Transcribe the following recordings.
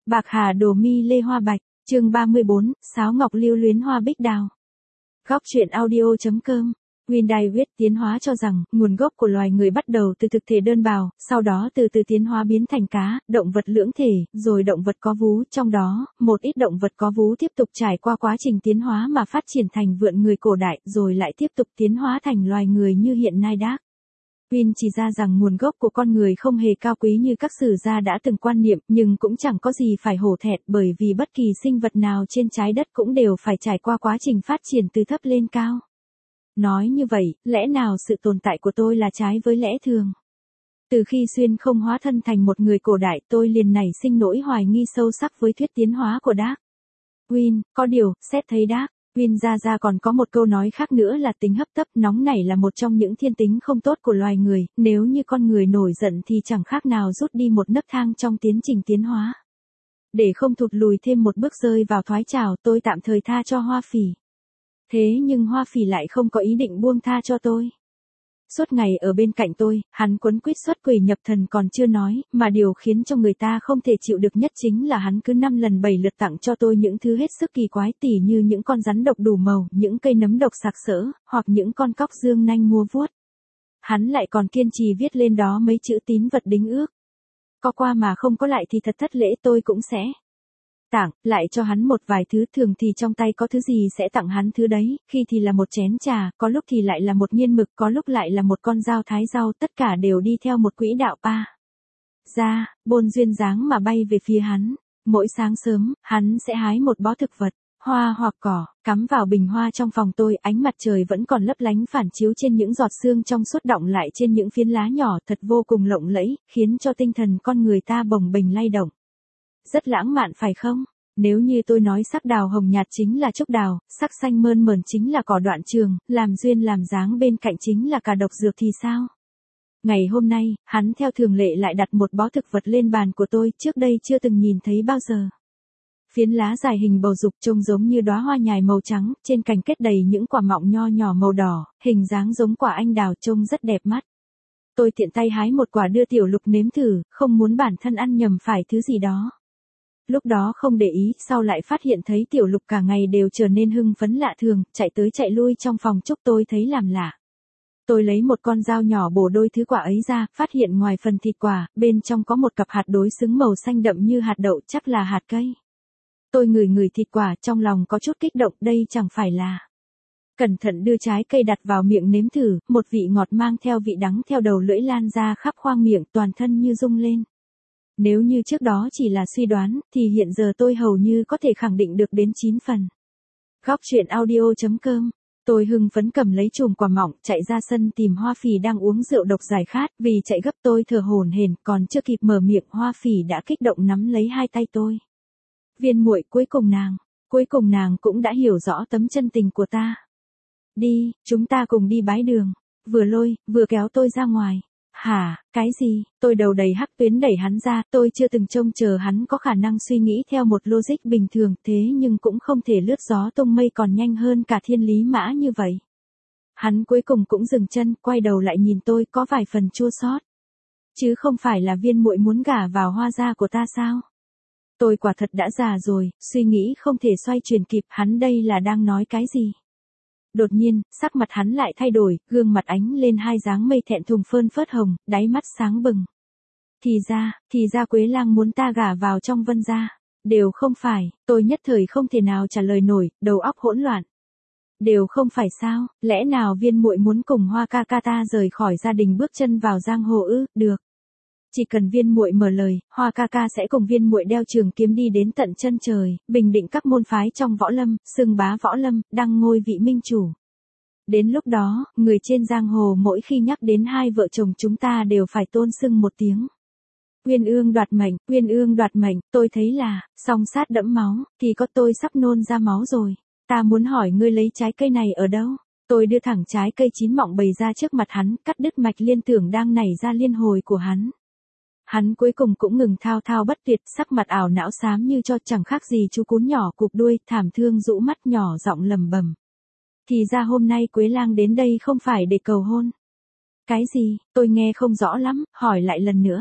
Bạc hà đồ mi lê hoa bạch, chương 34, sáo ngọc lưu luyến hoa bích đào. Góc truyện audio.com. Windy viết tiến hóa cho rằng, nguồn gốc của loài người bắt đầu từ thực thể đơn bào, sau đó từ từ tiến hóa biến thành cá, động vật lưỡng thể, rồi động vật có vú, trong đó, một ít động vật có vú tiếp tục trải qua quá trình tiến hóa mà phát triển thành vượn người cổ đại, rồi lại tiếp tục tiến hóa thành loài người như hiện nay đác. Win chỉ ra rằng nguồn gốc của con người không hề cao quý như các sử gia đã từng quan niệm, nhưng cũng chẳng có gì phải hổ thẹn bởi vì bất kỳ sinh vật nào trên trái đất cũng đều phải trải qua quá trình phát triển từ thấp lên cao. Nói như vậy, lẽ nào sự tồn tại của tôi là trái với lẽ thường? Từ khi xuyên không hóa thân thành một người cổ đại, tôi liền nảy sinh nỗi hoài nghi sâu sắc với thuyết tiến hóa của Dark. Win, có điều, xét thấy Dark, Win ra còn có một câu nói khác nữa là tính hấp tấp nóng nảy là một trong những thiên tính không tốt của loài người, nếu như con người nổi giận thì chẳng khác nào rút đi một nấc thang trong tiến trình tiến hóa. Để không thụt lùi thêm một bước rơi vào thoái trào, tôi tạm thời tha cho Hoa Phỉ. Thế nhưng Hoa Phỉ lại không có ý định buông tha cho tôi. Suốt ngày ở bên cạnh tôi, hắn quấn quýt xuất quỷ nhập thần còn chưa nói, mà điều khiến cho người ta không thể chịu được nhất chính là hắn cứ 5 lần 7 lượt tặng cho tôi những thứ hết sức kỳ quái tỉ như những con rắn độc đủ màu, những cây nấm độc sặc sỡ, hoặc những con cóc dương nanh múa vuốt. Hắn lại còn kiên trì viết lên đó mấy chữ tín vật đính ước. Có qua mà không có lại thì thật thất lễ, tôi cũng sẽ tặng lại cho hắn một vài thứ, thường thì trong tay có thứ gì sẽ tặng hắn thứ đấy, khi thì là một chén trà, có lúc thì lại là một nghiên mực, có lúc lại là một con dao thái rau, tất cả đều đi theo một quỹ đạo pa. Ra, bôn duyên dáng mà bay về phía hắn. Mỗi sáng sớm, hắn sẽ hái một bó thực vật, hoa hoặc cỏ, cắm vào bình hoa trong phòng tôi, ánh mặt trời vẫn còn lấp lánh phản chiếu trên những giọt sương trong suốt đọng lại trên những phiến lá nhỏ thật vô cùng lộng lẫy, khiến cho tinh thần con người ta bồng bềnh lay động. Rất lãng mạn phải không? Nếu như tôi nói sắc đào hồng nhạt chính là trúc đào, sắc xanh mơn mởn chính là cỏ đoạn trường, làm duyên làm dáng bên cạnh chính là cà độc dược thì sao? Ngày hôm nay, hắn theo thường lệ lại đặt một bó thực vật lên bàn của tôi, trước đây chưa từng nhìn thấy bao giờ. Phiến lá dài hình bầu dục trông giống như đóa hoa nhài màu trắng, trên cành kết đầy những quả mọng nho nhỏ màu đỏ, hình dáng giống quả anh đào trông rất đẹp mắt. Tôi tiện tay hái một quả đưa Tiểu Lục nếm thử, không muốn bản thân ăn nhầm phải thứ gì đó. Lúc đó không để ý, sau lại phát hiện thấy Tiểu Lục cả ngày đều trở nên hưng phấn lạ thường, chạy tới chạy lui trong phòng chúc tôi thấy làm lạ. Tôi lấy một con dao nhỏ bổ đôi thứ quả ấy ra, phát hiện ngoài phần thịt quả, bên trong có một cặp hạt đối xứng màu xanh đậm như hạt đậu, chắc là hạt cây. Tôi ngửi thịt quả, trong lòng có chút kích động, đây chẳng phải là. Cẩn thận đưa trái cây đặt vào miệng nếm thử, một vị ngọt mang theo vị đắng theo đầu lưỡi lan ra khắp khoang miệng, toàn thân như rung lên. Nếu như trước đó chỉ là suy đoán, thì hiện giờ tôi hầu như có thể khẳng định được đến 9 phần. Góc truyện audio.com. Tôi hưng phấn cầm lấy chùm quả mọng, chạy ra sân tìm Hoa Phỉ đang uống rượu độc giải khát, vì chạy gấp tôi thở hổn hển, còn chưa kịp mở miệng Hoa Phỉ đã kích động nắm lấy hai tay tôi. Viên muội, cuối cùng nàng cũng đã hiểu rõ tấm chân tình của ta. Đi, chúng ta cùng đi bái đường. Vừa lôi, vừa kéo tôi ra ngoài. Hả, cái gì? Tôi đầu đầy hắc tuyến đẩy hắn ra, tôi chưa từng trông chờ hắn có khả năng suy nghĩ theo một logic bình thường, thế nhưng cũng không thể lướt gió tung mây còn nhanh hơn cả thiên lý mã như vậy. Hắn cuối cùng cũng dừng chân, quay đầu lại nhìn tôi có vài phần chua xót. Chứ không phải là viên muội muốn gả vào Hoa gia của ta sao? Tôi quả thật đã già rồi, suy nghĩ không thể xoay chuyển kịp, hắn đây là đang nói cái gì? Đột nhiên, sắc mặt hắn lại thay đổi, gương mặt ánh lên hai dáng mây thẹn thùng phơn phớt hồng, đáy mắt sáng bừng. Thì ra Quế Lang muốn ta gả vào trong Vân gia. Đều không phải, tôi nhất thời không thể nào trả lời nổi, đầu óc hỗn loạn. Đều không phải sao, lẽ nào viên muội muốn cùng Hoa ca ca ta rời khỏi gia đình bước chân vào giang hồ ư? Được. Chỉ cần viên muội mở lời, Hoa ca ca sẽ cùng viên muội đeo trường kiếm đi đến tận chân trời, bình định các môn phái trong võ lâm, xưng bá võ lâm, đăng ngôi vị minh chủ. Đến lúc đó, người trên giang hồ mỗi khi nhắc đến hai vợ chồng chúng ta đều phải tôn xưng một tiếng. Uyên ương đoạt mệnh, tôi thấy là, song sát đẫm máu, thì có tôi sắp nôn ra máu rồi. Ta muốn hỏi ngươi lấy trái cây này ở đâu? Tôi đưa thẳng trái cây chín mọng bày ra trước mặt hắn, cắt đứt mạch liên tưởng đang nảy ra liên hồi của hắn. Hắn cuối cùng cũng ngừng thao thao bất tuyệt, sắc mặt ảo não xám như cho, chẳng khác gì chú cún nhỏ cụp đuôi, thảm thương rũ mắt nhỏ giọng lầm bầm. Thì ra hôm nay Quế Lang đến đây không phải để cầu hôn. Cái gì? Tôi nghe không rõ lắm, hỏi lại lần nữa.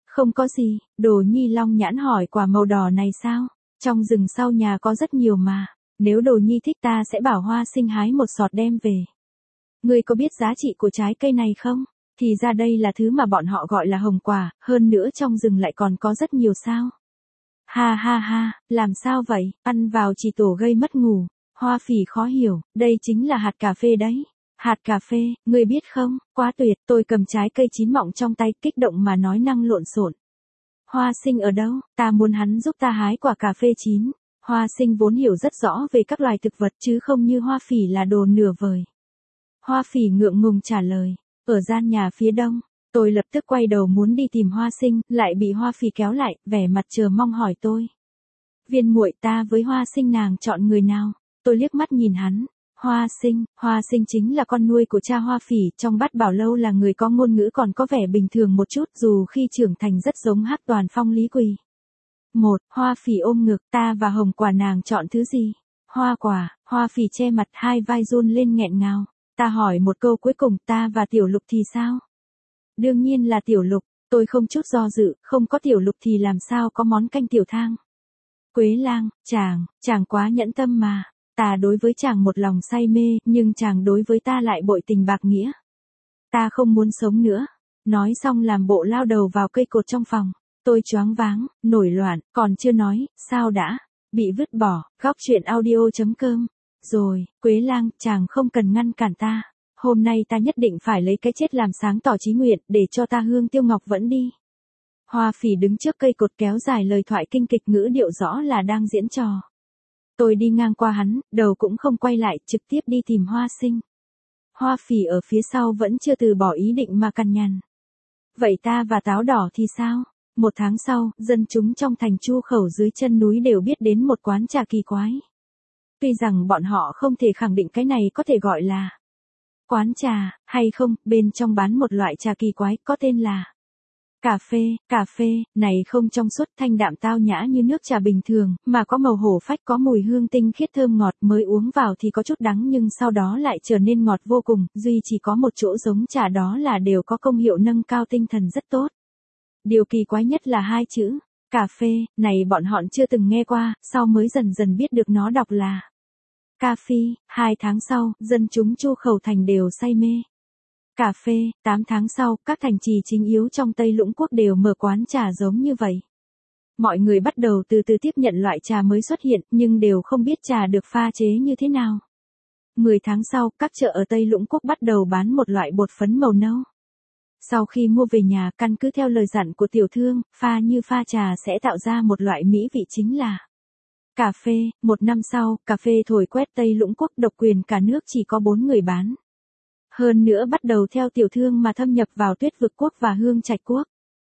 Không có gì, Đồ Nhi long nhãn hỏi quả màu đỏ này sao? Trong rừng sau nhà có rất nhiều mà. Nếu Đồ Nhi thích ta sẽ bảo Hoa Sinh hái một sọt đem về. Ngươi có biết giá trị của trái cây này không? Thì ra đây là thứ mà bọn họ gọi là hồng quả, hơn nữa trong rừng lại còn có rất nhiều sao. Ha ha ha, làm sao vậy, ăn vào chỉ tổ gây mất ngủ. Hoa Phỉ khó hiểu, đây chính là hạt cà phê đấy. Hạt cà phê, ngươi biết không, quá tuyệt, tôi cầm trái cây chín mọng trong tay, kích động mà nói năng lộn xộn. Hoa Sinh ở đâu, ta muốn hắn giúp ta hái quả cà phê chín. Hoa Sinh vốn hiểu rất rõ về các loài thực vật chứ không như Hoa Phỉ là đồ nửa vời. Hoa Phỉ ngượng ngùng trả lời, ở gian nhà phía đông. Tôi lập tức quay đầu muốn đi tìm Hoa Sinh, lại bị Hoa Phỉ kéo lại, vẻ mặt chờ mong hỏi tôi. Viên muội, ta với Hoa Sinh nàng chọn người nào? Tôi liếc mắt nhìn hắn. Hoa Sinh chính là con nuôi của cha Hoa Phỉ, trong Bát Bảo Lâu là người có ngôn ngữ còn có vẻ bình thường một chút, dù khi trưởng thành rất giống Hắc Toàn Phong Lý Quỳ. Hoa Phỉ ôm ngực, ta và hồng quả nàng chọn thứ gì? Hoa quả. Hoa Phỉ che mặt, hai vai run lên nghẹn ngào. Ta hỏi một câu cuối cùng, ta và Tiểu Lục thì sao? Đương nhiên là Tiểu Lục, tôi không chút do dự, không có Tiểu Lục thì làm sao có món canh tiểu thang. Quế Lang, chàng quá nhẫn tâm mà. Ta đối với chàng một lòng say mê, nhưng chàng đối với ta lại bội tình bạc nghĩa. Ta không muốn sống nữa. Nói xong làm bộ lao đầu vào cây cột trong phòng. Tôi choáng váng, nổi loạn, còn chưa nói, sao đã, bị vứt bỏ, góc chuyện audio.com. Rồi, Quế Lang, chàng không cần ngăn cản ta. Hôm nay ta nhất định phải lấy cái chết làm sáng tỏ chí nguyện, để cho ta hương tiêu ngọc vẫn đi. Hoa Phỉ đứng trước cây cột kéo dài lời thoại kinh kịch, ngữ điệu rõ là đang diễn trò. Tôi đi ngang qua hắn, đầu cũng không quay lại, trực tiếp đi tìm Hoa Sinh. Hoa Phỉ ở phía sau vẫn chưa từ bỏ ý định mà cằn nhằn. Vậy ta và Táo Đỏ thì sao? 1 tháng sau, dân chúng trong thành Chu Khẩu dưới chân núi đều biết đến một quán trà kỳ quái. Tuy rằng bọn họ không thể khẳng định cái này có thể gọi là quán trà, hay không, bên trong bán một loại trà kỳ quái có tên là cà phê, này không trong suốt thanh đạm tao nhã như nước trà bình thường, mà có màu hổ phách, có mùi hương tinh khiết thơm ngọt, mới uống vào thì có chút đắng nhưng sau đó lại trở nên ngọt vô cùng, duy chỉ có một chỗ giống trà đó là đều có công hiệu nâng cao tinh thần rất tốt. Điều kỳ quái nhất là 2 chữ, cà phê, này bọn họ chưa từng nghe qua, sau mới dần dần biết được nó đọc là cà phê. 2 tháng sau, dân chúng Chu Khẩu thành đều say mê cà phê. 8 tháng sau, các thành trì chính yếu trong Tây Lũng Quốc đều mở quán trà giống như vậy. Mọi người bắt đầu từ từ tiếp nhận loại trà mới xuất hiện, nhưng đều không biết trà được pha chế như thế nào. 10 tháng sau, các chợ ở Tây Lũng Quốc bắt đầu bán một loại bột phấn màu nâu. Sau khi mua về nhà, căn cứ theo lời dặn của tiểu thương, pha như pha trà sẽ tạo ra một loại mỹ vị chính là cà phê. 1 năm sau, cà phê thổi quét Tây Lũng Quốc, độc quyền cả nước chỉ có 4 người bán. Hơn nữa bắt đầu theo tiểu thương mà thâm nhập vào Tuyết Vực Quốc và Hương Trạch Quốc.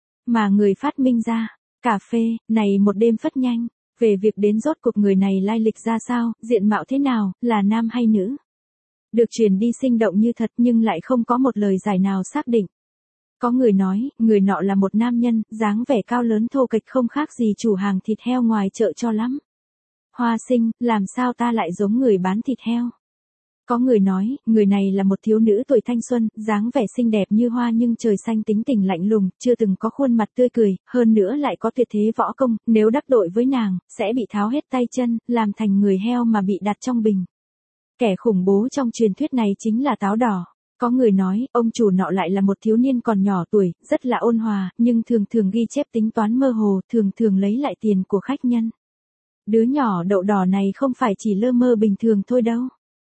Mà người phát minh ra cà phê này một đêm phất nhanh. Về việc đến rốt cuộc người này lai lịch ra sao, diện mạo thế nào, là nam hay nữ, được truyền đi sinh động như thật nhưng lại không có một lời giải nào xác định. Có người nói, người nọ là một nam nhân, dáng vẻ cao lớn thô kệch không khác gì chủ hàng thịt heo ngoài chợ cho lắm. Hoa Sinh, làm sao ta lại giống người bán thịt heo? Có người nói, người này là một thiếu nữ tuổi thanh xuân, dáng vẻ xinh đẹp như hoa nhưng trời xanh, tính tình lạnh lùng, chưa từng có khuôn mặt tươi cười, hơn nữa lại có tuyệt thế võ công, nếu đắc tội với nàng, sẽ bị tháo hết tay chân, làm thành người heo mà bị đặt trong bình. Kẻ khủng bố trong truyền thuyết này chính là Táo Đỏ. Có người nói, ông chủ nọ lại là một thiếu niên còn nhỏ tuổi, rất là ôn hòa, nhưng thường thường ghi chép tính toán mơ hồ, thường thường lấy lại tiền của khách nhân. Đứa nhỏ đậu đỏ này không phải chỉ lơ mơ bình thường thôi đâu.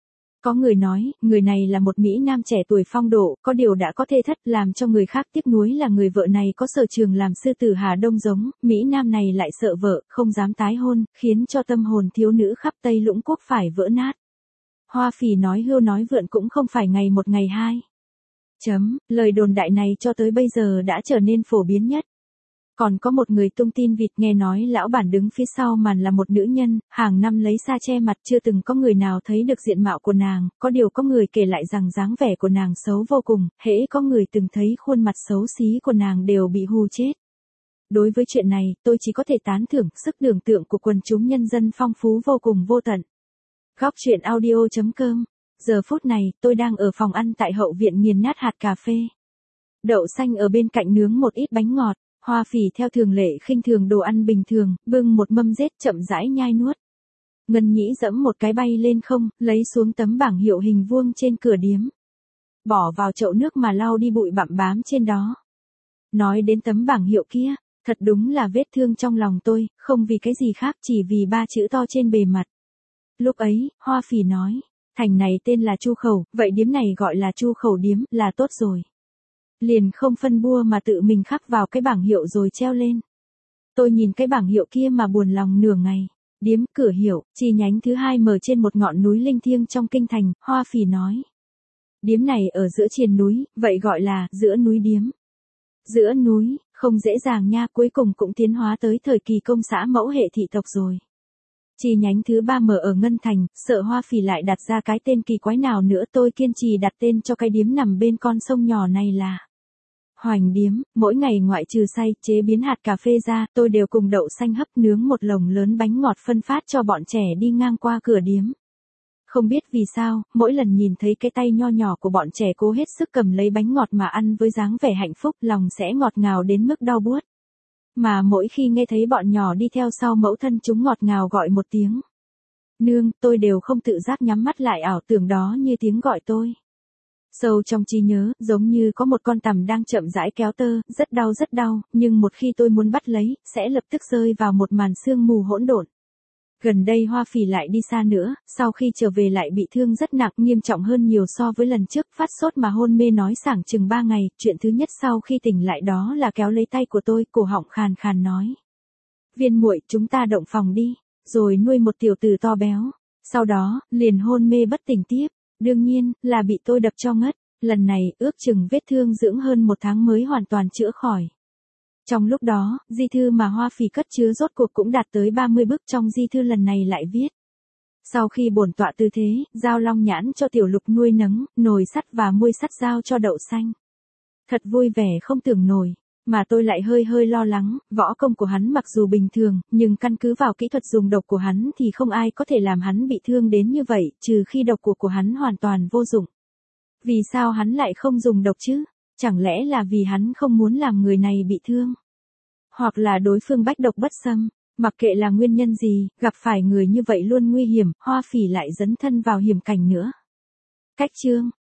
Có người nói, người này là một Mỹ Nam trẻ tuổi phong độ, có điều đã có thê thất, làm cho người khác tiếc nuối là người vợ này có sở trường làm sư tử Hà Đông giống, Mỹ Nam này lại sợ vợ, không dám tái hôn, khiến cho tâm hồn thiếu nữ khắp Tây Lũng Quốc phải vỡ nát. Hoa Phỉ nói hưu nói vượn cũng không phải ngày một ngày hai. Lời đồn đại này cho tới bây giờ đã trở nên phổ biến nhất. Còn có một người tung tin vịt, nghe nói lão bản đứng phía sau màn là một nữ nhân, hàng năm lấy sa che mặt, chưa từng có người nào thấy được diện mạo của nàng, có điều có người kể lại rằng dáng vẻ của nàng xấu vô cùng, hễ có người từng thấy khuôn mặt xấu xí của nàng đều bị hù chết. Đối với chuyện này, tôi chỉ có thể tán thưởng, sức tưởng tượng của quần chúng nhân dân phong phú vô cùng vô tận. Góc chuyện audio.com. Giờ phút này, tôi đang ở phòng ăn tại hậu viện nghiền nát hạt cà phê. Đậu xanh ở bên cạnh nướng một ít bánh ngọt. Hoa Phỉ theo thường lệ khinh thường đồ ăn bình thường, bưng một mâm rết chậm rãi nhai nuốt. Ngân Nhĩ giẫm một cái bay lên không, lấy xuống tấm bảng hiệu hình vuông trên cửa điếm. Bỏ vào chậu nước mà lau đi bụi bặm bám trên đó. Nói đến tấm bảng hiệu kia, thật đúng là vết thương trong lòng tôi, không vì cái gì khác chỉ vì 3 chữ to trên bề mặt. Lúc ấy, Hoa Phỉ nói, thành này tên là Chu Khẩu, vậy điếm này gọi là Chu Khẩu điếm, là tốt rồi. Liền không phân bua mà tự mình khắc vào cái bảng hiệu rồi treo lên. Tôi nhìn cái bảng hiệu kia mà buồn lòng nửa ngày. Điếm cửa hiệu, chi nhánh thứ 2 mở trên một ngọn núi linh thiêng trong kinh thành, Hoa Phỉ nói. Điếm này ở giữa triền núi, vậy gọi là giữa núi điếm. Giữa núi, không dễ dàng nha, cuối cùng cũng tiến hóa tới thời kỳ công xã mẫu hệ thị tộc rồi. Chi nhánh thứ 3 mở ở Ngân Thành, sợ Hoa Phỉ lại đặt ra cái tên kỳ quái nào nữa, tôi kiên trì đặt tên cho cái điếm nằm bên con sông nhỏ này là Hoành Điếm. Mỗi ngày ngoại trừ xay, chế biến hạt cà phê ra, tôi đều cùng đậu xanh hấp nướng một lồng lớn bánh ngọt phân phát cho bọn trẻ đi ngang qua cửa điếm. Không biết vì sao, mỗi lần nhìn thấy cái tay nho nhỏ của bọn trẻ cố hết sức cầm lấy bánh ngọt mà ăn với dáng vẻ hạnh phúc, lòng sẽ ngọt ngào đến mức đau buốt. Mà mỗi khi nghe thấy bọn nhỏ đi theo sau mẫu thân chúng ngọt ngào gọi một tiếng nương, tôi đều không tự giác nhắm mắt lại ảo tưởng đó như tiếng gọi tôi. Sâu trong trí nhớ, giống như có một con tằm đang chậm rãi kéo tơ, rất đau, nhưng một khi tôi muốn bắt lấy, sẽ lập tức rơi vào một màn sương mù hỗn độn. Gần đây Hoa Phỉ lại đi xa nữa, sau khi trở về lại bị thương rất nặng, nghiêm trọng hơn nhiều so với lần trước, phát sốt mà hôn mê nói sảng chừng 3 ngày, chuyện thứ nhất sau khi tỉnh lại đó là kéo lấy tay của tôi, cổ họng khàn khàn nói. Viên muội, chúng ta động phòng đi, rồi nuôi một tiểu tử to béo. Sau đó, liền hôn mê bất tỉnh tiếp, đương nhiên, là bị tôi đập cho ngất, lần này ước chừng vết thương dưỡng hơn 1 tháng mới hoàn toàn chữa khỏi. Trong lúc đó, di thư mà Hoa Phỉ cất chứa rốt cuộc cũng đạt tới 30 bức, trong di thư lần này lại viết. Sau khi bổn tọa tư thế, giao long nhãn cho tiểu lục nuôi nấng, nồi sắt và muôi sắt giao cho đậu xanh. Thật vui vẻ không tưởng nổi, mà tôi lại hơi lo lắng, võ công của hắn mặc dù bình thường, nhưng căn cứ vào kỹ thuật dùng độc của hắn thì không ai có thể làm hắn bị thương đến như vậy, trừ khi độc của hắn hoàn toàn vô dụng. Vì sao hắn lại không dùng độc chứ? Chẳng lẽ là vì hắn không muốn làm người này bị thương? Hoặc là đối phương bách độc bất xâm, mặc kệ là nguyên nhân gì, gặp phải người như vậy luôn nguy hiểm, Hoa Phỉ lại dấn thân vào hiểm cảnh nữa. Cách chương